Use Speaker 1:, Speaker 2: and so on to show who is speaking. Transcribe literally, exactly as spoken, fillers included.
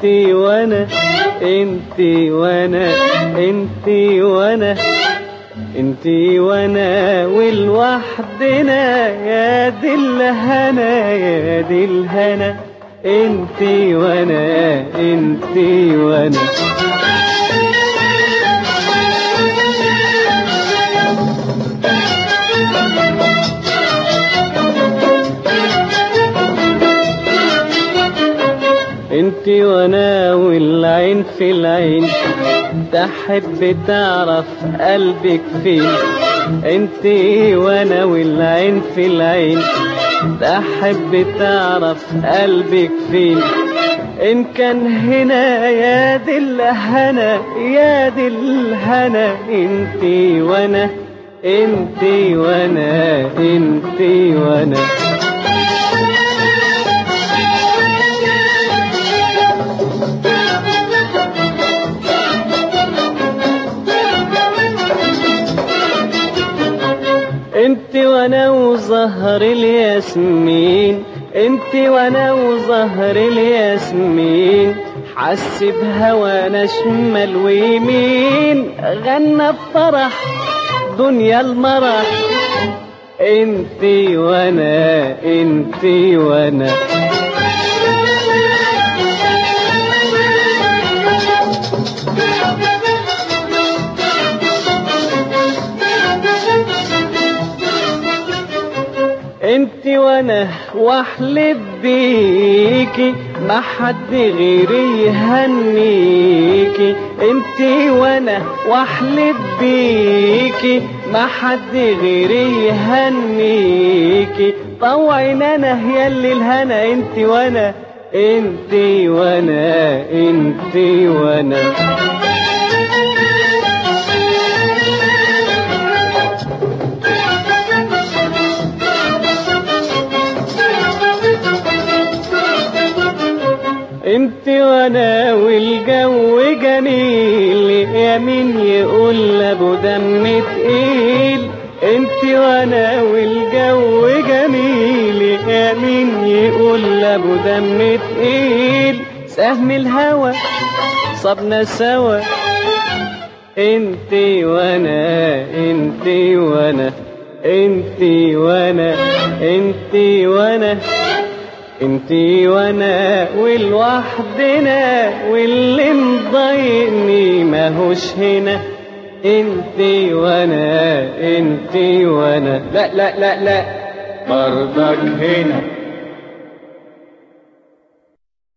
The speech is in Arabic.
Speaker 1: انتي وانا انتي وانا انتي وانا انتي وانا والوحدنا يا دي الهنا يا دي الهنا انتي وانا انتي وانا انتي وانا والعين في العين تحب تعرف قلبك فين انتي وانا والعين في العين تحب تعرف قلبك فين ان كان هنا يا دي الهنا يا دي الهنا انتي وانا انتي وانا انتي وانا انتي وانا وزهر الياسمين انتي وانا وزهر الياسمين حس بهوانا شمال ويمين غنى بفرح دنيا المرح انتي وانا انتي وانا انتي وانا واحلف بيكي ما حد غيري يهنيكي انتي وانا واحلف بيكي ما حد غيري يهنيكي طوعنا انا ياللي الهنا انتي وانا انتي وانا انتي وانا انتي وانا والجو جميل يا مين يقول ابو دم تقيل انتي وانا والجو جميل يا مين يقول ابو دم تقيل سهم الهوى صبنا سوا انتي وانا انتي وانا انتي وانا انتي وانا انتي وانا والوحدنا واللي مضايقني ماهوش هنا انتي وانا انتي وانا لا لا لا لا برضك هنا